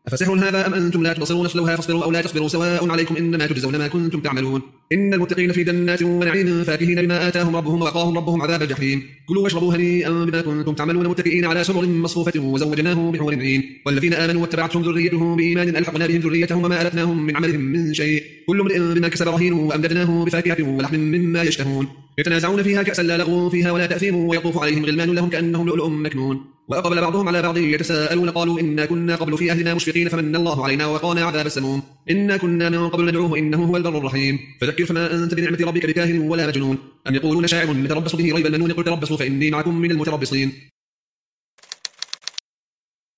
أفسحر هذا أم أنتم لا تبصرون اصلوها فاصبروا أو لا تصبروا سواء عليكم إنما تجزون ما كنتم تعملون إن المتقين في جنات ونعيم فاكهين بما آتاهم ربهم ووقاهم ربهم عذاب الجحيم كلوا واشربوا هنيئا بما كنتم تعملون متكئين على سرر مصفوفة وزوجناهم بحور عين والذين آمنوا واتبعتهم ذريتهم بإيمان ألحقنا بهم ذريتهم وما ألتناهم من عملهم من شيء كل امرئ بما كسب رهين وأمددناه بفاكهة ولحم مما يشتهون يتنازعون فيها كأسا لا لغو فيها ولا تأثيم ويطوف عليهم غلمان لهم كأنهم لؤلؤ مكنون وأقبل بعضهم على بعض يتساءلون قالوا إنا كنا قبل في أهلنا مشفقين فمن الله علينا ووقانا عذاب السموم إنا كنا من قبل ندعوه إنه هو البر الرحيم فذكر فما أنت بنعمة ربك بكاهن ولا مجنون أم يقولون شاعر نتربص به ريب المنون قل تربصوا فإني معكم من المتربصين